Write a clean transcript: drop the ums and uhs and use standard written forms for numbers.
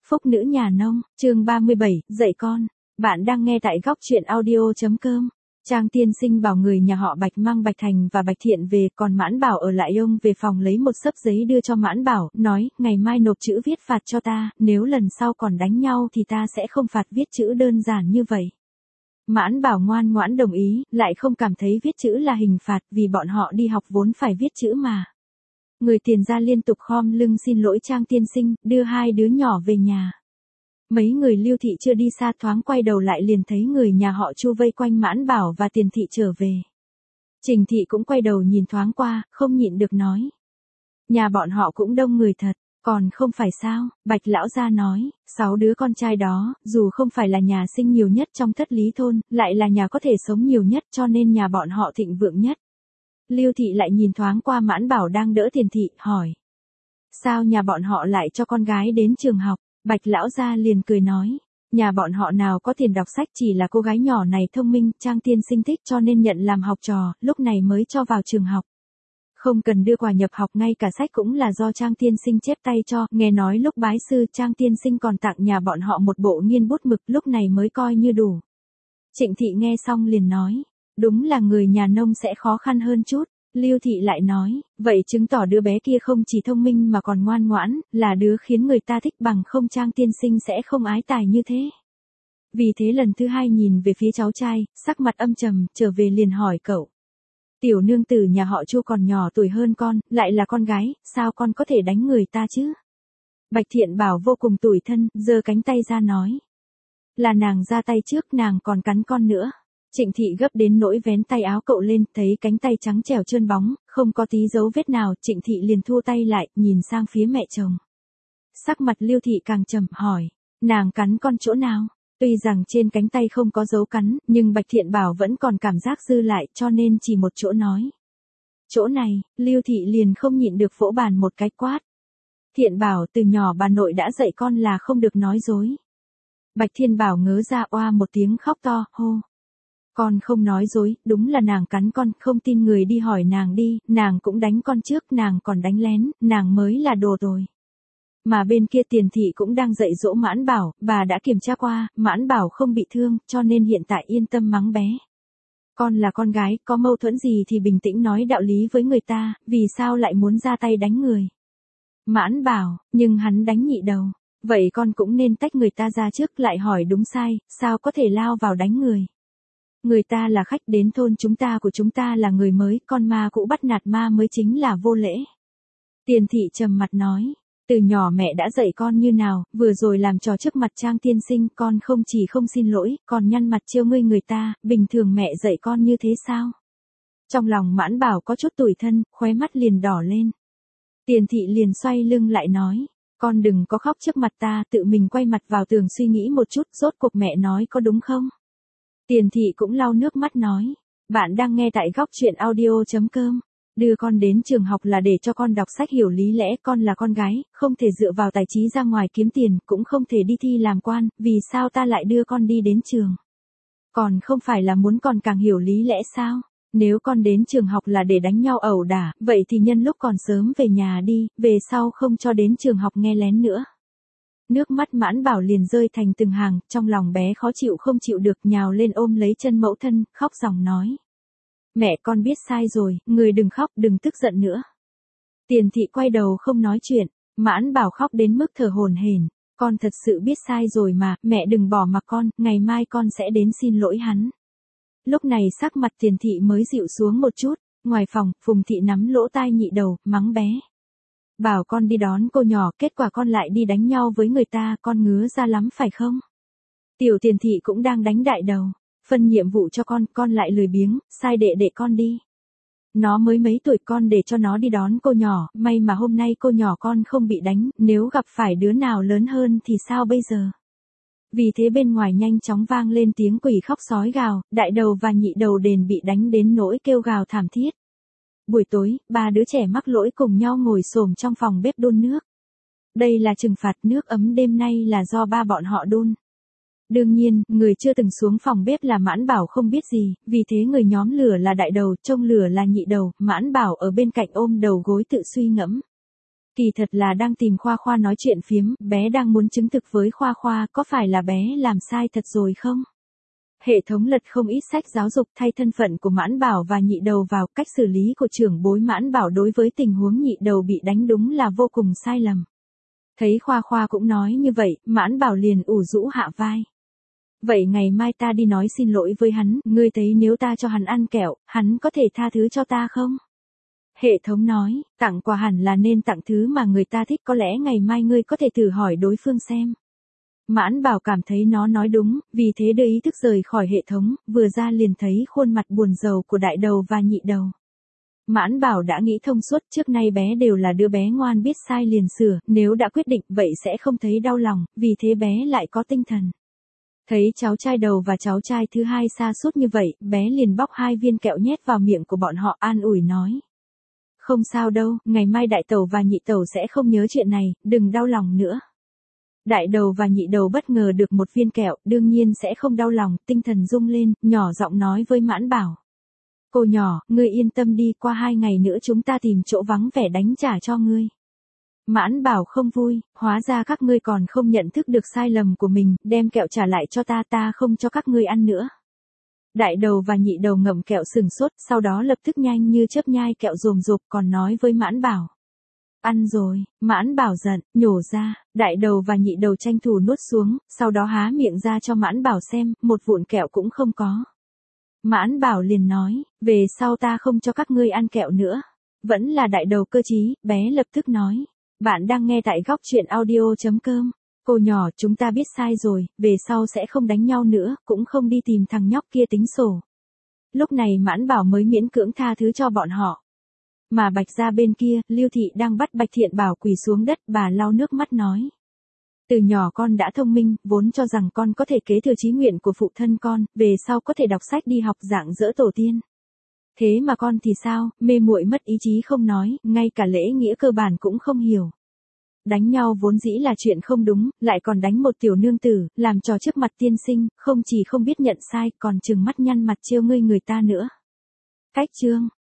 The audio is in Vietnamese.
Phúc nữ nhà nông, chương 37, dạy con. Bạn đang nghe tại góc truyện audio.com. Trang tiên sinh bảo người nhà họ Bạch mang Bạch Thành và Bạch Thiện về, còn Mãn Bảo ở lại ông về phòng lấy một xấp giấy đưa cho Mãn Bảo, nói, ngày mai nộp chữ viết phạt cho ta, nếu lần sau còn đánh nhau thì ta sẽ không phạt viết chữ đơn giản như vậy. Mãn Bảo ngoan ngoãn đồng ý, lại không cảm thấy viết chữ là hình phạt vì bọn họ đi học vốn phải viết chữ mà. Người tiền gia liên tục khom lưng xin lỗi Trang tiên sinh, đưa hai đứa nhỏ về nhà. Mấy người Lưu Thị chưa đi xa thoáng quay đầu lại liền thấy người nhà họ Chu vây quanh Mãn Bảo và Tiền Thị trở về. Trình Thị cũng quay đầu nhìn thoáng qua, không nhịn được nói. Nhà bọn họ cũng đông người thật, còn không phải sao, Bạch lão gia nói, 6 đứa con trai đó, dù không phải là nhà sinh nhiều nhất trong Thất Lý thôn, lại là nhà có thể sống nhiều nhất cho nên nhà bọn họ thịnh vượng nhất. Lưu Thị lại nhìn thoáng qua Mãn Bảo đang đỡ Tiền Thị, hỏi. Sao nhà bọn họ lại cho con gái đến trường học? Bạch lão gia liền cười nói. Nhà bọn họ nào có tiền đọc sách, chỉ là cô gái nhỏ này thông minh, Trang tiên sinh thích cho nên nhận làm học trò, lúc này mới cho vào trường học. Không cần đưa quà nhập học, ngay cả sách cũng là do Trang tiên sinh chép tay cho, nghe nói lúc bái sư Trang tiên sinh còn tặng nhà bọn họ một bộ nghiên bút mực, lúc này mới coi như đủ. Trịnh Thị nghe xong liền nói. Đúng là người nhà nông sẽ khó khăn hơn chút. Lưu Thị lại nói, vậy chứng tỏ đứa bé kia không chỉ thông minh mà còn ngoan ngoãn, là đứa khiến người ta thích, bằng không Trang tiên sinh sẽ không ái tài như thế. Vì thế lần thứ hai nhìn về phía cháu trai, sắc mặt âm trầm, trở về liền hỏi cậu. Tiểu nương tử nhà họ Chu còn nhỏ tuổi hơn con, lại là con gái, sao con có thể đánh người ta chứ? Bạch Thiện Bảo vô cùng tủi thân, giơ cánh tay ra nói. Là nàng ra tay trước, nàng còn cắn con nữa. Trịnh Thị gấp đến nỗi vén tay áo cậu lên, thấy cánh tay trắng trẻo trơn bóng, không có tí dấu vết nào, Trịnh Thị liền thu tay lại, nhìn sang phía mẹ chồng. Sắc mặt Lưu Thị càng trầm, hỏi, nàng cắn con chỗ nào? Tuy rằng trên cánh tay không có dấu cắn, nhưng Bạch Thiện Bảo vẫn còn cảm giác dư lại, cho nên chỉ một chỗ nói. Chỗ này, Lưu Thị liền không nhịn được vỗ bàn một cái quát. Thiện Bảo, từ nhỏ bà nội đã dạy con là không được nói dối. Bạch Thiên Bảo ngớ ra oa một tiếng khóc to, hô. Con không nói dối, đúng là nàng cắn con, không tin người đi hỏi nàng đi, nàng cũng đánh con trước, nàng còn đánh lén, nàng mới là đồ rồi. Mà bên kia Tiền Thị cũng đang dạy dỗ Mãn Bảo, bà đã kiểm tra qua, Mãn Bảo không bị thương, cho nên hiện tại yên tâm mắng bé. Con là con gái, có mâu thuẫn gì thì bình tĩnh nói đạo lý với người ta, vì sao lại muốn ra tay đánh người. Mãn Bảo, nhưng hắn đánh nhị đầu, vậy con cũng nên tách người ta ra trước, lại hỏi đúng sai, sao có thể lao vào đánh người. Người ta là khách đến thôn chúng ta, của chúng ta là người mới, con ma cũ bắt nạt ma mới chính là vô lễ. Tiền Thị trầm mặt nói, từ nhỏ mẹ đã dạy con như nào, vừa rồi làm trò trước mặt Trang tiên sinh, con không chỉ không xin lỗi, còn nhăn mặt trêu ngươi người ta, bình thường mẹ dạy con như thế sao? Trong lòng Mãn Bảo có chút tủi thân, khóe mắt liền đỏ lên. Tiền Thị liền xoay lưng lại nói, con đừng có khóc trước mặt ta, tự mình quay mặt vào tường suy nghĩ một chút, rốt cuộc mẹ nói có đúng không? Tiền Thị cũng lau nước mắt nói, bạn đang nghe tại góc truyện audio.com. Đưa con đến trường học là để cho con đọc sách hiểu lý lẽ, con là con gái, không thể dựa vào tài trí ra ngoài kiếm tiền, cũng không thể đi thi làm quan, vì sao ta lại đưa con đi đến trường? Còn không phải là muốn con càng hiểu lý lẽ sao? Nếu con đến trường học là để đánh nhau ẩu đả, vậy thì nhân lúc còn sớm về nhà đi, về sau không cho đến trường học nghe lén nữa. Nước mắt Mãn Bảo liền rơi thành từng hàng, trong lòng bé khó chịu không chịu được, nhào lên ôm lấy chân mẫu thân, khóc ròng nói. Mẹ con biết sai rồi, người đừng khóc, đừng tức giận nữa. Tiền Thị quay đầu không nói chuyện, Mãn Bảo khóc đến mức thở hổn hển. Con thật sự biết sai rồi mà, mẹ đừng bỏ mặc con, ngày mai con sẽ đến xin lỗi hắn. Lúc này sắc mặt Tiền Thị mới dịu xuống một chút, ngoài phòng, Phùng Thị nắm lỗ tai nhị đầu, mắng bé. Bảo con đi đón cô nhỏ, kết quả con lại đi đánh nhau với người ta, con ngứa ra lắm phải không? Tiểu Tiền Thị cũng đang đánh đại đầu. Phân nhiệm vụ cho con lại lười biếng, sai đệ con đi. Nó mới mấy tuổi, con để cho nó đi đón cô nhỏ, may mà hôm nay cô nhỏ con không bị đánh, nếu gặp phải đứa nào lớn hơn thì sao bây giờ? Vì thế bên ngoài nhanh chóng vang lên tiếng quỷ khóc sói gào, đại đầu và nhị đầu đền bị đánh đến nỗi kêu gào thảm thiết. Buổi tối, ba đứa trẻ mắc lỗi cùng nhau ngồi xổm trong phòng bếp đun nước. Đây là trừng phạt, nước ấm đêm nay là do ba bọn họ đun. Đương nhiên, người chưa từng xuống phòng bếp là Mãn Bảo không biết gì, vì thế người nhóm lửa là đại đầu, trông lửa là nhị đầu, Mãn Bảo ở bên cạnh ôm đầu gối tự suy ngẫm. Kỳ thật là đang tìm Khoa Khoa nói chuyện phiếm, bé đang muốn chứng thực với Khoa Khoa có phải là bé làm sai thật rồi không? Hệ thống lật không ít sách giáo dục thay thân phận của Mãn Bảo và Nhị Đầu vào cách xử lý của trưởng bối Mãn Bảo đối với tình huống Nhị Đầu bị đánh đúng là vô cùng sai lầm. Thấy Khoa Khoa cũng nói như vậy, Mãn Bảo liền ủ rũ hạ vai. Vậy ngày mai ta đi nói xin lỗi với hắn, ngươi thấy nếu ta cho hắn ăn kẹo, hắn có thể tha thứ cho ta không? Hệ thống nói, tặng quà hẳn là nên tặng thứ mà người ta thích, có lẽ ngày mai ngươi có thể thử hỏi đối phương xem. Mãn Bảo cảm thấy nó nói đúng, vì thế đưa ý thức rời khỏi hệ thống, vừa ra liền thấy khuôn mặt buồn rầu của Đại Đầu và Nhị Đầu. Mãn Bảo đã nghĩ thông suốt, trước nay bé đều là đứa bé ngoan biết sai liền sửa, nếu đã quyết định vậy sẽ không thấy đau lòng, vì thế bé lại có tinh thần. Thấy cháu trai đầu và cháu trai thứ hai sa sút như vậy, bé liền bóc 2 viên kẹo nhét vào miệng của bọn họ an ủi nói. Không sao đâu, ngày mai Đại Tẩu và Nhị Tẩu sẽ không nhớ chuyện này, đừng đau lòng nữa. Đại Đầu và Nhị Đầu bất ngờ được 1 viên kẹo, đương nhiên sẽ không đau lòng, tinh thần rung lên, nhỏ giọng nói với Mãn Bảo. Cô nhỏ, ngươi yên tâm đi, qua 2 ngày nữa chúng ta tìm chỗ vắng vẻ đánh trả cho ngươi. Mãn Bảo không vui, hóa ra các ngươi còn không nhận thức được sai lầm của mình, đem kẹo trả lại cho ta, ta không cho các ngươi ăn nữa. Đại Đầu và Nhị Đầu ngậm kẹo sừng sốt, sau đó lập tức nhanh như chớp nhai kẹo rồm rộp còn nói với Mãn Bảo. Ăn rồi, Mãn Bảo giận, nhổ ra, Đại Đầu và Nhị Đầu tranh thủ nuốt xuống, sau đó há miệng ra cho Mãn Bảo xem, 1 vụn kẹo cũng không có. Mãn Bảo liền nói, về sau ta không cho các ngươi ăn kẹo nữa. Vẫn là Đại Đầu cơ trí, bé lập tức nói. Bạn đang nghe tại góc truyện audio.com. Cô nhỏ, chúng ta biết sai rồi, về sau sẽ không đánh nhau nữa, cũng không đi tìm thằng nhóc kia tính sổ. Lúc này Mãn Bảo mới miễn cưỡng tha thứ cho bọn họ. Mà Bạch gia bên kia, Lưu Thị đang bắt Bạch Thiện Bảo quỳ xuống đất, bà lau nước mắt nói. Từ nhỏ con đã thông minh, vốn cho rằng con có thể kế thừa chí nguyện của phụ thân con, về sau có thể đọc sách đi học dạng dỡ tổ tiên. Thế mà con thì sao, mê muội mất ý chí không nói, ngay cả lễ nghĩa cơ bản cũng không hiểu. Đánh nhau vốn dĩ là chuyện không đúng, lại còn đánh một tiểu nương tử, làm trò trước mặt tiên sinh, không chỉ không biết nhận sai, còn trừng mắt nhăn mặt trêu ngươi người ta nữa. Cách chương